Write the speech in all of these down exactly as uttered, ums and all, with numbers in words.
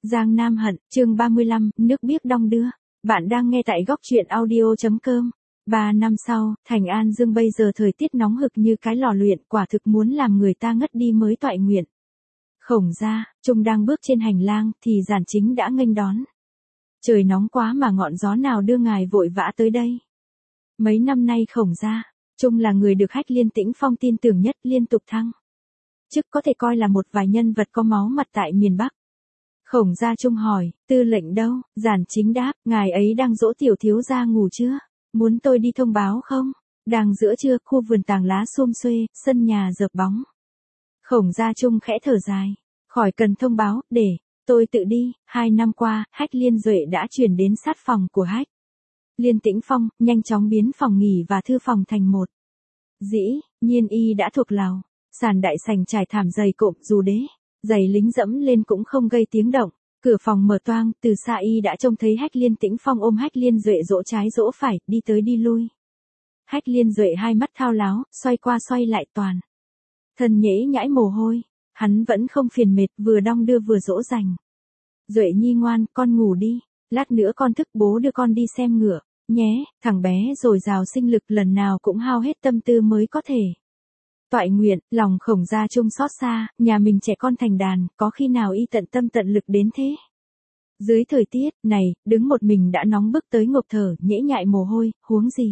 Giang Nam Hận, chương ba mươi lăm, nước biếc đong đưa. Bạn đang nghe tại góc truyện audio.com. Ba năm sau, thành An Dương bây giờ thời tiết nóng hực như cái lò luyện, quả thực muốn làm người ta ngất đi mới toại nguyện. Khổng gia, Trung đang bước trên hành lang, thì Giản Chính đã nghênh đón. Trời nóng quá mà ngọn gió nào đưa ngài vội vã tới đây. Mấy năm nay Khổng gia, Trung là người được Hách Liên Tĩnh Phong tin tưởng nhất, liên tục thăng chức có thể coi là một vài nhân vật có máu mặt tại miền Bắc. Khổng gia Trung hỏi, tư lệnh đâu? Giản Chính đáp, ngài ấy đang dỗ tiểu thiếu gia ngủ chưa? Muốn tôi đi thông báo không? Đang giữa trưa, khu vườn tàng lá xum xuê, sân nhà rợp bóng. Khổng gia Trung khẽ thở dài, khỏi cần thông báo, để tôi tự đi. Hai năm qua, Hách Liên Duệ đã chuyển đến sát phòng của Hách Liên Tĩnh Phong, nhanh chóng biến phòng nghỉ và thư phòng thành một. Dĩ nhiên y đã thuộc lào, sàn đại sành trải thảm dày cộm, dù đế giày lính dẫm lên cũng không gây tiếng động. Cửa phòng mở toang, từ xa y đã trông thấy Hách Liên Tĩnh Phong ôm Hách Liên Duệ dỗ trái dỗ phải, đi tới đi lui. Hách Liên Duệ hai mắt thao láo, xoay qua xoay lại toàn thân nhễ nhãi mồ hôi, hắn vẫn không phiền mệt, vừa đong đưa vừa dỗ dành. Duệ nhi ngoan, con ngủ đi, lát nữa con thức bố đưa con đi xem ngựa, nhé. Thằng bé dồi dào sinh lực, lần nào cũng hao hết tâm tư mới có thể toại nguyện. Lòng Khổng gia Trung xót xa, nhà mình trẻ con thành đàn, có khi nào y tận tâm tận lực đến thế. Dưới thời tiết này, đứng một mình đã nóng bức tới ngộp thở, nhễ nhại mồ hôi, huống gì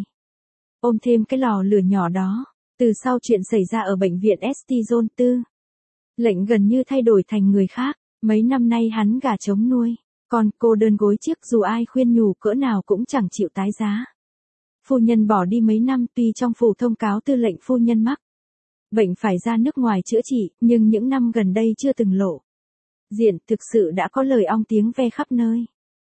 ôm thêm cái lò lửa nhỏ đó. Từ sau chuyện xảy ra ở bệnh viện Estizon, tư lệnh gần như thay đổi thành người khác. Mấy năm nay hắn gà trống nuôi con, cô đơn gối chiếc, dù ai khuyên nhủ cỡ nào cũng chẳng chịu tái giá. Phu nhân bỏ đi mấy năm, tuy trong phủ thông cáo tư lệnh phu nhân mắc bệnh phải ra nước ngoài chữa trị, nhưng những năm gần đây chưa từng lộ diện, thực sự đã có lời ong tiếng ve khắp nơi.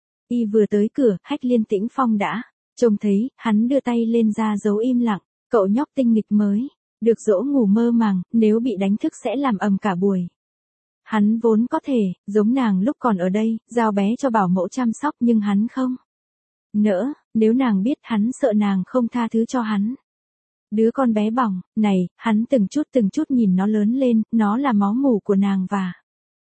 Y vừa tới cửa, Hách Liên Tĩnh Phong đã trông thấy, hắn đưa tay lên ra dấu im lặng. Cậu nhóc tinh nghịch mới được dỗ ngủ mơ màng, nếu bị đánh thức sẽ làm ầm cả buổi. Hắn vốn có thể giống nàng lúc còn ở đây, giao bé cho bảo mẫu chăm sóc, nhưng hắn không nỡ. Nếu nàng biết, hắn sợ nàng không tha thứ cho hắn. Đứa con bé bỏng này, hắn từng chút từng chút nhìn nó lớn lên, nó là máu mủ của nàng và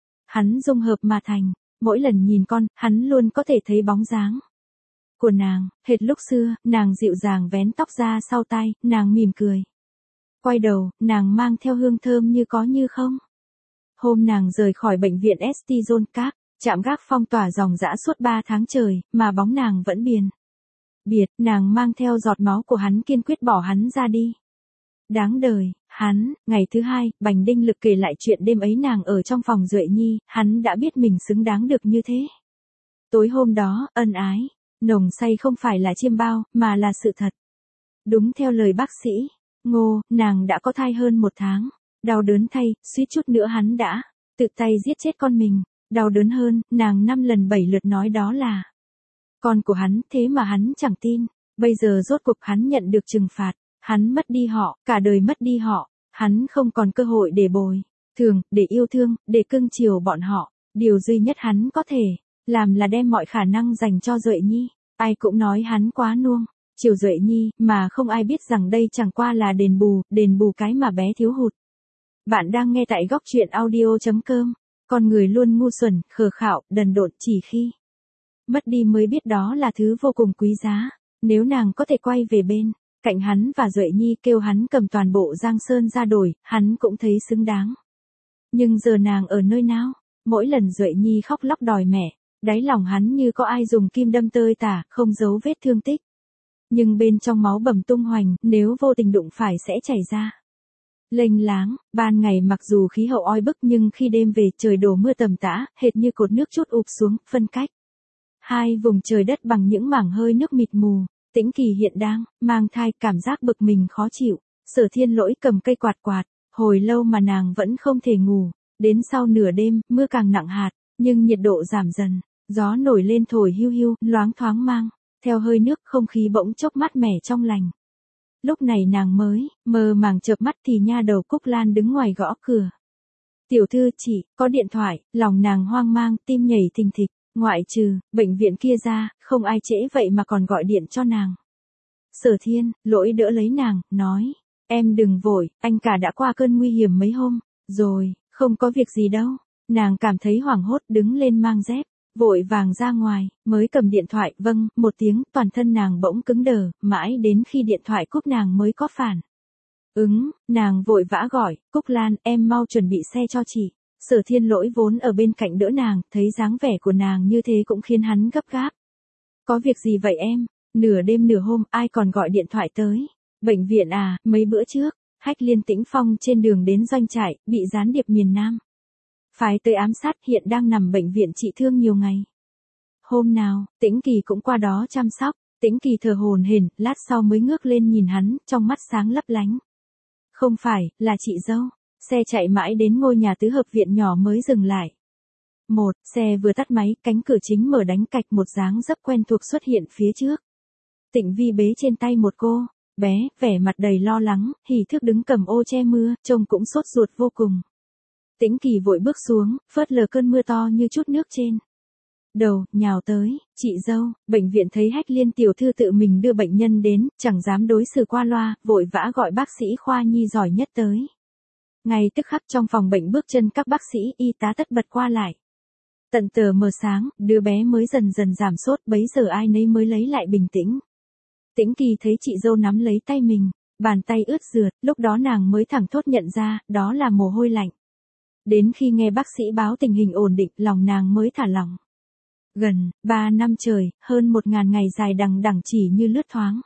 hắn dung hợp mà thành. Mỗi lần nhìn con, hắn luôn có thể thấy bóng dáng của nàng, hệt lúc xưa. Nàng dịu dàng vén tóc ra sau tai, nàng mỉm cười. Quay đầu, nàng mang theo hương thơm như có như không. Hôm nàng rời khỏi bệnh viện Estizon Cap, trạm gác phong tỏa dòng dã suốt ba tháng trời, mà bóng nàng vẫn biền biệt. Nàng mang theo giọt máu của hắn, kiên quyết bỏ hắn ra đi. Đáng đời, hắn. Ngày thứ hai, Bành Đinh Lực kể lại chuyện đêm ấy nàng ở trong phòng Duệ Nhi, hắn đã biết mình xứng đáng được như thế. Tối hôm đó, ân ái nồng say không phải là chiêm bao, mà là sự thật. Đúng theo lời bác sĩ Ngô, nàng đã có thai hơn một tháng. Đau đớn thay, suýt chút nữa hắn đã tự tay giết chết con mình. Đau đớn hơn, nàng năm lần bảy lượt nói đó là con của hắn, thế mà hắn chẳng tin. Bây giờ rốt cuộc hắn nhận được trừng phạt. Hắn mất đi họ, cả đời mất đi họ. Hắn không còn cơ hội để bồi thường, để yêu thương, để cưng chiều bọn họ. Điều duy nhất hắn có thể làm là đem mọi khả năng dành cho Duệ Nhi. Ai cũng nói hắn quá nuông chiều Duệ Nhi, mà không ai biết rằng đây chẳng qua là đền bù, đền bù cái mà bé thiếu hụt. Bạn đang nghe tại góc truyện audio.com. Con người luôn ngu xuẩn, khờ khạo, đần độn, chỉ khi mất đi mới biết đó là thứ vô cùng quý giá. Nếu nàng có thể quay về bên cạnh hắn và Duệ Nhi, kêu hắn cầm toàn bộ Giang Sơn ra đổi, hắn cũng thấy xứng đáng. Nhưng giờ nàng ở nơi nào? Mỗi lần Duệ Nhi khóc lóc đòi mẹ, đáy lòng hắn như có ai dùng kim đâm tơi tả, không giấu vết thương tích. Nhưng bên trong máu bầm tung hoành, nếu vô tình đụng phải sẽ chảy ra lênh láng. Ban ngày mặc dù khí hậu oi bức, nhưng khi đêm về, trời đổ mưa tầm tã, hệt như cột nước trút ụp xuống, phân cách hai vùng trời đất bằng những mảng hơi nước mịt mù. Tĩnh Kỳ hiện đang mang thai, cảm giác bực mình khó chịu. Sở Thiên Lỗi cầm cây quạt quạt, hồi lâu mà nàng vẫn không thể ngủ. Đến sau nửa đêm, mưa càng nặng hạt, nhưng nhiệt độ giảm dần. Gió nổi lên thổi hiu hiu, loáng thoáng mang theo hơi nước, không khí bỗng chốc mát mẻ trong lành. Lúc này nàng mới mơ màng chợp mắt thì nha đầu Cúc Lan đứng ngoài gõ cửa. Tiểu thư, chị có điện thoại. Lòng nàng hoang mang, tim nhảy thình thịch. Ngoại trừ bệnh viện kia ra, không ai trễ vậy mà còn gọi điện cho nàng. Sở Thiên Lỗi đỡ lấy nàng, nói, em đừng vội, anh cả đã qua cơn nguy hiểm mấy hôm rồi, không có việc gì đâu. Nàng cảm thấy hoảng hốt, đứng lên mang dép vội vàng ra ngoài, mới cầm điện thoại, vâng, một tiếng, toàn thân nàng bỗng cứng đờ, mãi đến khi điện thoại cúp nàng mới có phản ứng, nàng vội vã gọi, Cúc Lan, em mau chuẩn bị xe cho chị. Sở Thiên Lỗi vốn ở bên cạnh đỡ nàng, thấy dáng vẻ của nàng như thế cũng khiến hắn gấp gáp. Có việc gì vậy em? Nửa đêm nửa hôm, ai còn gọi điện thoại tới? Bệnh viện à, mấy bữa trước, Hách Liên Tĩnh Phong trên đường đến doanh trại, bị gián điệp miền Nam phái tới ám sát, hiện đang nằm bệnh viện trị thương nhiều ngày. Hôm nào, Tĩnh Kỳ cũng qua đó chăm sóc, Tĩnh Kỳ thở hổn hển, lát sau mới ngước lên nhìn hắn, trong mắt sáng lấp lánh. Không phải, là chị dâu. Xe chạy mãi đến ngôi nhà tứ hợp viện nhỏ mới dừng lại. Một, xe vừa tắt máy, cánh cửa chính mở đánh cạch, một dáng dấp quen thuộc xuất hiện phía trước. Tịnh Vi bế trên tay một cô bé, vẻ mặt đầy lo lắng, hỉ thức đứng cầm ô che mưa, trông cũng sốt ruột vô cùng. Tĩnh Kỳ vội bước xuống, phớt lờ cơn mưa to như chút nước trên đầu, nhào tới, chị dâu. Bệnh viện thấy Hách Liên tiểu thư tự mình đưa bệnh nhân đến, chẳng dám đối xử qua loa, vội vã gọi bác sĩ khoa nhi giỏi nhất tới. Ngay tức khắc trong phòng bệnh bước chân các bác sĩ y tá tất bật qua lại. Tận tờ mờ sáng, đứa bé mới dần dần giảm sốt, bấy giờ ai nấy mới lấy lại bình tĩnh. Tĩnh Kỳ thấy chị dâu nắm lấy tay mình, bàn tay ướt rượt, lúc đó nàng mới thẳng thốt nhận ra, đó là mồ hôi lạnh. Đến khi nghe bác sĩ báo tình hình ổn định, lòng nàng mới thả lỏng. Gần, ba năm trời, hơn một ngàn ngày dài đằng đẵng chỉ như lướt thoáng.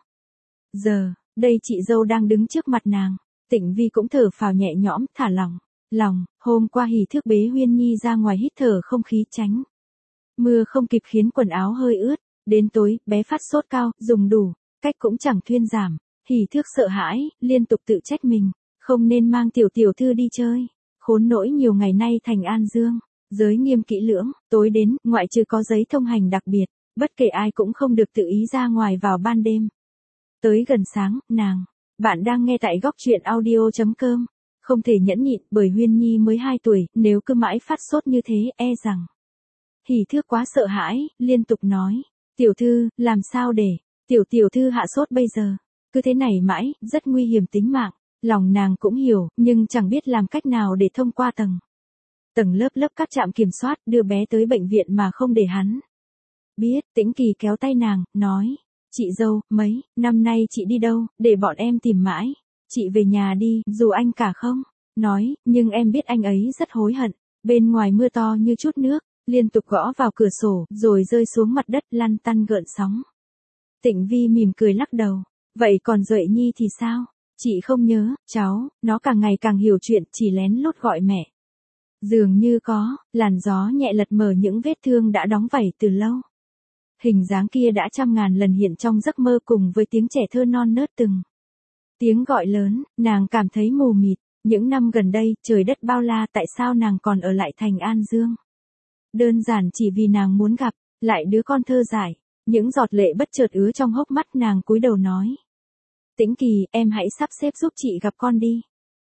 Giờ, đây chị dâu đang đứng trước mặt nàng. Tĩnh Vi cũng thở phào nhẹ nhõm, thả lỏng lòng. Hôm qua hỉ thước bế Huyên Nhi ra ngoài hít thở không khí tránh mưa không kịp khiến quần áo hơi ướt. Đến tối, bé phát sốt cao, dùng đủ cách cũng chẳng thuyên giảm. Hỉ thước sợ hãi, liên tục tự trách mình, không nên mang tiểu tiểu thư đi chơi. Khốn nỗi nhiều ngày nay thành An Dương giới nghiêm kỹ lưỡng, tối đến, ngoại trừ có giấy thông hành đặc biệt, bất kể ai cũng không được tự ý ra ngoài vào ban đêm. Tới gần sáng, nàng, bạn đang nghe tại góc truyện audio chấm com, không thể nhẫn nhịn, bởi Huyên Nhi mới hai tuổi, nếu cứ mãi phát sốt như thế, e rằng hỉ thước quá sợ hãi, liên tục nói, tiểu thư, làm sao để tiểu tiểu thư hạ sốt bây giờ, cứ thế này mãi, rất nguy hiểm tính mạng. Lòng nàng cũng hiểu, nhưng chẳng biết làm cách nào để thông qua tầng tầng lớp lớp các trạm kiểm soát, đưa bé tới bệnh viện mà không để hắn biết. Tĩnh Kỳ kéo tay nàng, nói, chị dâu, mấy năm nay chị đi đâu, để bọn em tìm mãi. Chị về nhà đi, dù anh cả không nói, nhưng em biết anh ấy rất hối hận. Bên ngoài mưa to như chút nước, liên tục gõ vào cửa sổ, rồi rơi xuống mặt đất lăn tăn gợn sóng. Tĩnh Vi mỉm cười lắc đầu, vậy còn Duệ Nhi thì sao? Chị không nhớ, cháu, nó càng ngày càng hiểu chuyện, chỉ lén lút gọi mẹ. Dường như có, làn gió nhẹ lật mở những vết thương đã đóng vảy từ lâu. Hình dáng kia đã trăm ngàn lần hiện trong giấc mơ cùng với tiếng trẻ thơ non nớt từng tiếng gọi lớn, nàng cảm thấy mù mịt. Những năm gần đây, trời đất bao la, tại sao nàng còn ở lại thành An Dương? Đơn giản chỉ vì nàng muốn gặp lại đứa con thơ dại. Những giọt lệ bất chợt ứa trong hốc mắt, nàng cúi đầu nói, Tĩnh Kỳ, em hãy sắp xếp giúp chị gặp con đi.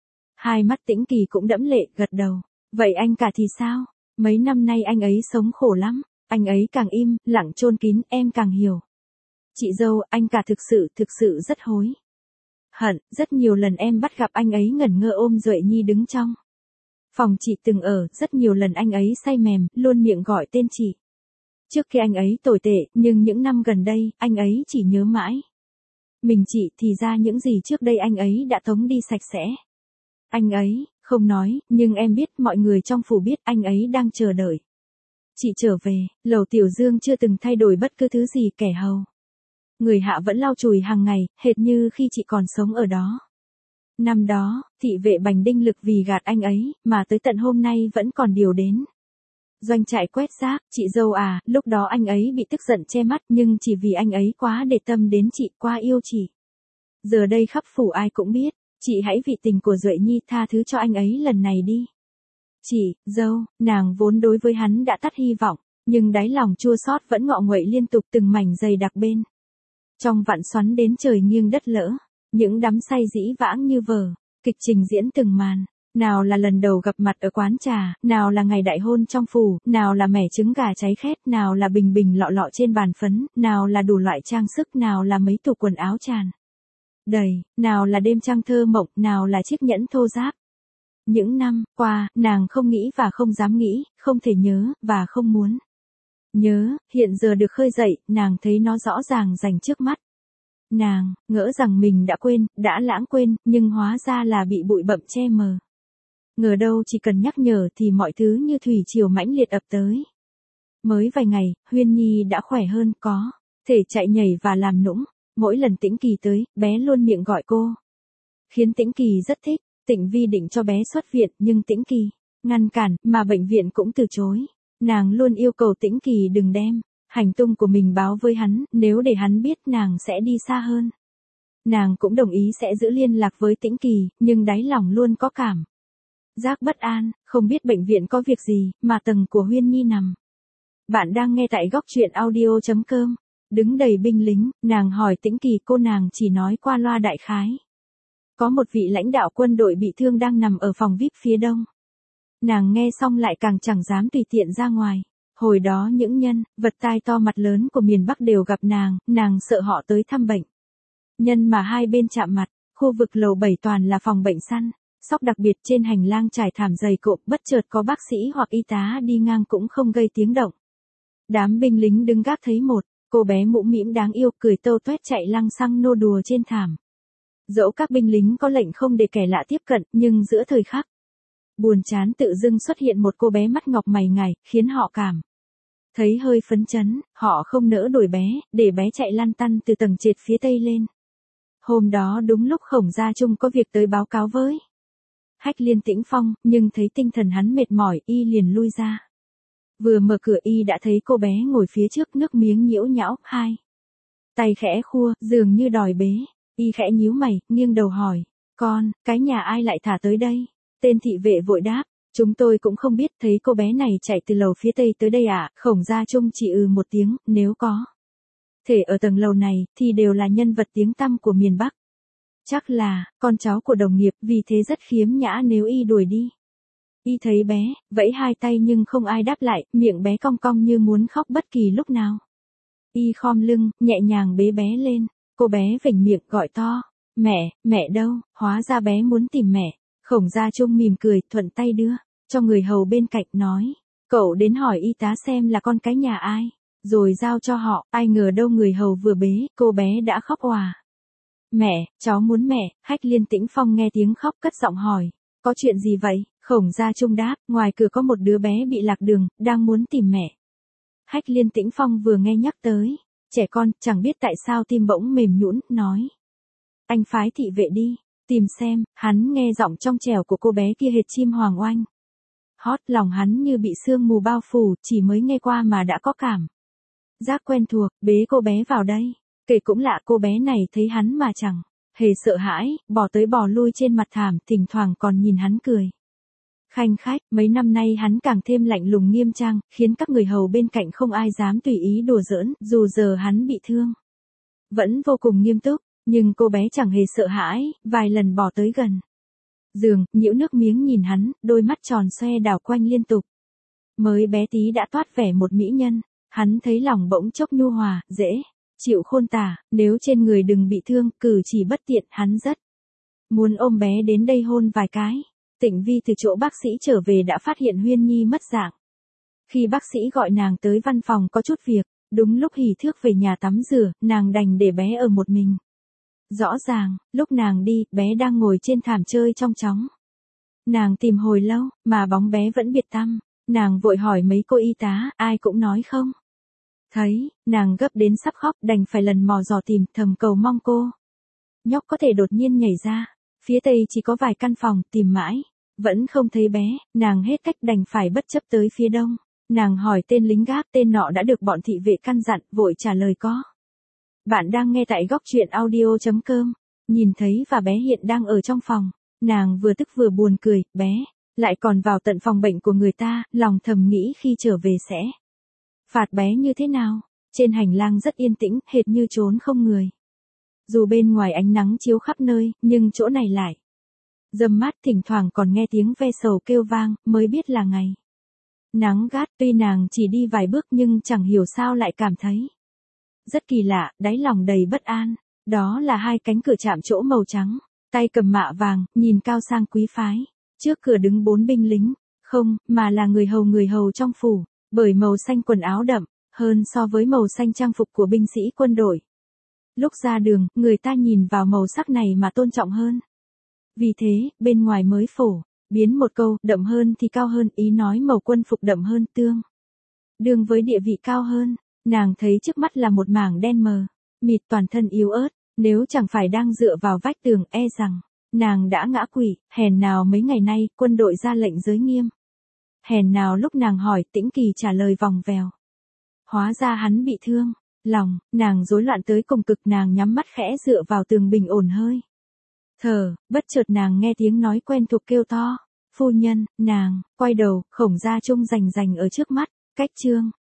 Hai mắt Tĩnh Kỳ cũng đẫm lệ, gật đầu. Vậy anh cả thì sao? Mấy năm nay anh ấy sống khổ lắm. Anh ấy càng im, lặng chôn kín, em càng hiểu. Chị dâu, anh cả thực sự, thực sự rất hối hận. Rất nhiều lần em bắt gặp anh ấy ngẩn ngơ ôm Duệ Nhi đứng trong phòng chị từng ở. Rất nhiều lần anh ấy say mềm, luôn miệng gọi tên chị. Trước khi anh ấy tồi tệ, nhưng những năm gần đây, anh ấy chỉ nhớ mãi mình chị. Thì ra những gì trước đây anh ấy đã tống đi sạch sẽ. Anh ấy không nói, nhưng em biết, mọi người trong phủ biết anh ấy đang chờ đợi chị trở về. Lầu Tiểu Dương chưa từng thay đổi bất cứ thứ gì, kẻ hầu người hạ vẫn lau chùi hàng ngày, hệt như khi chị còn sống ở đó. Năm đó, thị vệ Bành Đinh Lực vì gạt anh ấy, mà tới tận hôm nay vẫn còn điều đến doanh trại quét rác. Chị dâu à, lúc đó anh ấy bị tức giận che mắt, nhưng chỉ vì anh ấy quá để tâm đến chị, quá yêu chị. Giờ đây khắp phủ ai cũng biết, chị hãy vì tình của Duệ Nhi tha thứ cho anh ấy lần này đi. Chị, dâu, nàng vốn đối với hắn đã tắt hy vọng, nhưng đáy lòng chua xót vẫn ngọ nguậy liên tục, từng mảnh dày đặc bên trong vặn xoắn đến trời nghiêng đất lỡ. Những đắm say dĩ vãng như vở kịch trình diễn từng màn. Nào là lần đầu gặp mặt ở quán trà, nào là ngày đại hôn trong phủ, nào là mẻ trứng gà cháy khét, nào là bình bình lọ lọ trên bàn phấn, nào là đủ loại trang sức, nào là mấy tủ quần áo tràn đầy, nào là đêm trăng thơ mộng, nào là chiếc nhẫn thô ráp. Những năm qua, nàng không nghĩ và không dám nghĩ, không thể nhớ, và không muốn Nhớ, hiện giờ được khơi dậy, nàng thấy nó rõ ràng rành trước mắt. Nàng, ngỡ rằng mình đã quên, đã lãng quên, nhưng hóa ra là bị bụi bặm che mờ. Ngờ đâu chỉ cần nhắc nhở thì mọi thứ như thủy triều mãnh liệt ập tới. Mới vài ngày, Huyên Nhi đã khỏe hơn, có thể chạy nhảy và làm nũng. Mỗi lần Tĩnh Kỳ tới, bé luôn miệng gọi cô. Khiến Tĩnh Kỳ rất thích. Tịnh Vi định cho bé xuất viện nhưng Tĩnh Kỳ ngăn cản, mà bệnh viện cũng từ chối. Nàng luôn yêu cầu Tĩnh Kỳ đừng đem hành tung của mình báo với hắn, nếu để hắn biết nàng sẽ đi xa hơn. Nàng cũng đồng ý sẽ giữ liên lạc với Tĩnh Kỳ, nhưng đáy lòng luôn có cảm giác bất an, không biết bệnh viện có việc gì, mà tầng của Huyên Nhi nằm. Bạn đang nghe tại góc truyện audio chấm com. Đứng đầy binh lính, nàng hỏi Tĩnh Kỳ, cô nàng chỉ nói qua loa đại khái. Có một vị lãnh đạo quân đội bị thương đang nằm ở phòng vi ai pi phía đông. Nàng nghe xong lại càng chẳng dám tùy tiện ra ngoài. Hồi đó những nhân vật tai to mặt lớn của miền Bắc đều gặp nàng, nàng sợ họ tới thăm bệnh nhân mà hai bên chạm mặt. Khu vực lầu bảy toàn là phòng bệnh săn sóc, đặc biệt trên hành lang trải thảm dày cộm, bất chợt có bác sĩ hoặc y tá đi ngang cũng không gây tiếng động. Đám binh lính đứng gác thấy một cô bé mũm mĩm đáng yêu cười tâu toét chạy lăng xăng nô đùa trên thảm. Dẫu các binh lính có lệnh không để kẻ lạ tiếp cận, nhưng giữa thời khắc buồn chán tự dưng xuất hiện một cô bé mắt ngọc mày ngài, khiến họ cảm thấy hơi phấn chấn. Họ không nỡ đuổi bé, để bé chạy lăn tăn từ tầng trệt phía tây lên. Hôm đó đúng lúc Khổng Gia Trung có việc tới báo cáo với Hách Liên Tĩnh Phong, nhưng thấy tinh thần hắn mệt mỏi, y liền lui ra. Vừa mở cửa y đã thấy cô bé ngồi phía trước, nước miếng nhiễu nhão, hai tay khẽ khua, dường như đòi bế. Y khẽ nhíu mày, nghiêng đầu hỏi, con, cái nhà ai lại thả tới đây? Tên thị vệ vội đáp, chúng tôi cũng không biết, thấy cô bé này chạy từ lầu phía tây tới đây ạ. À? Khổng Gia Trung chỉ ừ một tiếng, nếu có thể ở tầng lầu này, thì đều là nhân vật tiếng tăm của miền Bắc. Chắc là con cháu của đồng nghiệp, vì thế rất khiếm nhã nếu y đuổi đi. Y thấy bé vẫy hai tay nhưng không ai đáp lại, miệng bé cong cong như muốn khóc bất kỳ lúc nào. Y khom lưng, nhẹ nhàng bế bé lên. Cô bé vểnh miệng gọi to, mẹ, mẹ đâu? Hóa ra bé muốn tìm mẹ. Khổng Gia Trung mỉm cười, thuận tay đưa cho người hầu bên cạnh, nói, cậu đến hỏi y tá xem là con cái nhà ai, rồi giao cho họ. Ai ngờ đâu người hầu vừa bế, cô bé đã khóc òa. Mẹ, cháu muốn mẹ. Hách Liên Tĩnh Phong nghe tiếng khóc cất giọng hỏi, có chuyện gì vậy? Khổng Gia Trung đáp, ngoài cửa có một đứa bé bị lạc đường, đang muốn tìm mẹ. Hách Liên Tĩnh Phong vừa nghe nhắc tới trẻ con, chẳng biết tại sao tim bỗng mềm nhũn, nói, anh phái thị vệ đi tìm xem. Hắn nghe giọng trong trẻo của cô bé kia hệt chim hoàng oanh hót, lòng hắn như bị sương mù bao phủ, chỉ mới nghe qua mà đã có cảm giác quen thuộc. Bế cô bé vào đây. Kể cũng lạ, cô bé này thấy hắn mà chẳng hề sợ hãi, bò tới bò lui trên mặt thảm, thỉnh thoảng còn nhìn hắn cười khanh khách. Mấy năm nay hắn càng thêm lạnh lùng nghiêm trang, khiến các người hầu bên cạnh không ai dám tùy ý đùa giỡn, dù giờ hắn bị thương vẫn vô cùng nghiêm túc. Nhưng cô bé chẳng hề sợ hãi, vài lần bò tới gần giường, nhiễu nước miếng nhìn hắn, đôi mắt tròn xoe đảo quanh liên tục. Mới bé tí đã toát vẻ một mỹ nhân, hắn thấy lòng bỗng chốc nhu hòa, dễ chịu khôn tả. Nếu trên người đừng bị thương, cử chỉ bất tiện, hắn rất muốn ôm bé đến đây hôn vài cái. Tịnh Vi từ chỗ bác sĩ trở về đã phát hiện Huyên Nhi mất dạng. Khi bác sĩ gọi nàng tới văn phòng có chút việc, đúng lúc hỉ thước về nhà tắm rửa, nàng đành để bé ở một mình. Rõ ràng, lúc nàng đi, bé đang ngồi trên thảm chơi trong chóng. Nàng tìm hồi lâu, mà bóng bé vẫn biệt tăm. Nàng vội hỏi mấy cô y tá, ai cũng nói không thấy. Nàng gấp đến sắp khóc, đành phải lần mò dò tìm, thầm cầu mong cô nhóc có thể đột nhiên nhảy ra. Phía tây chỉ có vài căn phòng, tìm mãi vẫn không thấy bé. Nàng hết cách đành phải bất chấp tới phía đông. Nàng hỏi tên lính gác, tên nọ đã được bọn thị vệ căn dặn, vội trả lời có. Bạn đang nghe tại góc truyện audio chấm com. Nhìn thấy và bé hiện đang ở trong phòng. Nàng vừa tức vừa buồn cười, bé lại còn vào tận phòng bệnh của người ta, lòng thầm nghĩ khi trở về sẽ phạt bé như thế nào. Trên hành lang rất yên tĩnh, hệt như trốn không người. Dù bên ngoài ánh nắng chiếu khắp nơi, nhưng chỗ này lại râm mát, thỉnh thoảng còn nghe tiếng ve sầu kêu vang, mới biết là ngày nắng gắt. Tuy nàng chỉ đi vài bước nhưng chẳng hiểu sao lại cảm thấy rất kỳ lạ, đáy lòng đầy bất an. Đó là hai cánh cửa chạm trỗ màu trắng, tay cầm mạ vàng, nhìn cao sang quý phái. Trước cửa đứng bốn binh lính, không, mà là người hầu người hầu trong phủ, bởi màu xanh quần áo đậm, hơn so với màu xanh trang phục của binh sĩ quân đội. Lúc ra đường, người ta nhìn vào màu sắc này mà tôn trọng hơn. Vì thế, bên ngoài mới phổ biến một câu, đậm hơn thì cao hơn, ý nói màu quân phục đậm hơn tương đương với địa vị cao hơn. Nàng thấy trước mắt là một mảng đen mờ, mịt, toàn thân yếu ớt, nếu chẳng phải đang dựa vào vách tường e rằng nàng đã ngã quỵ. Hèn nào mấy ngày nay quân đội ra lệnh giới nghiêm. Hèn nào lúc nàng hỏi Tĩnh Kỳ trả lời vòng vèo. Hóa ra hắn bị thương. Lòng, nàng rối loạn tới cùng cực, nàng nhắm mắt khẽ dựa vào tường bình ổn hơi thở, bất chợt nàng nghe tiếng nói quen thuộc kêu to. Phu nhân. Nàng quay đầu, Khổng Gia Trung rành rành ở trước mắt. Cách Trương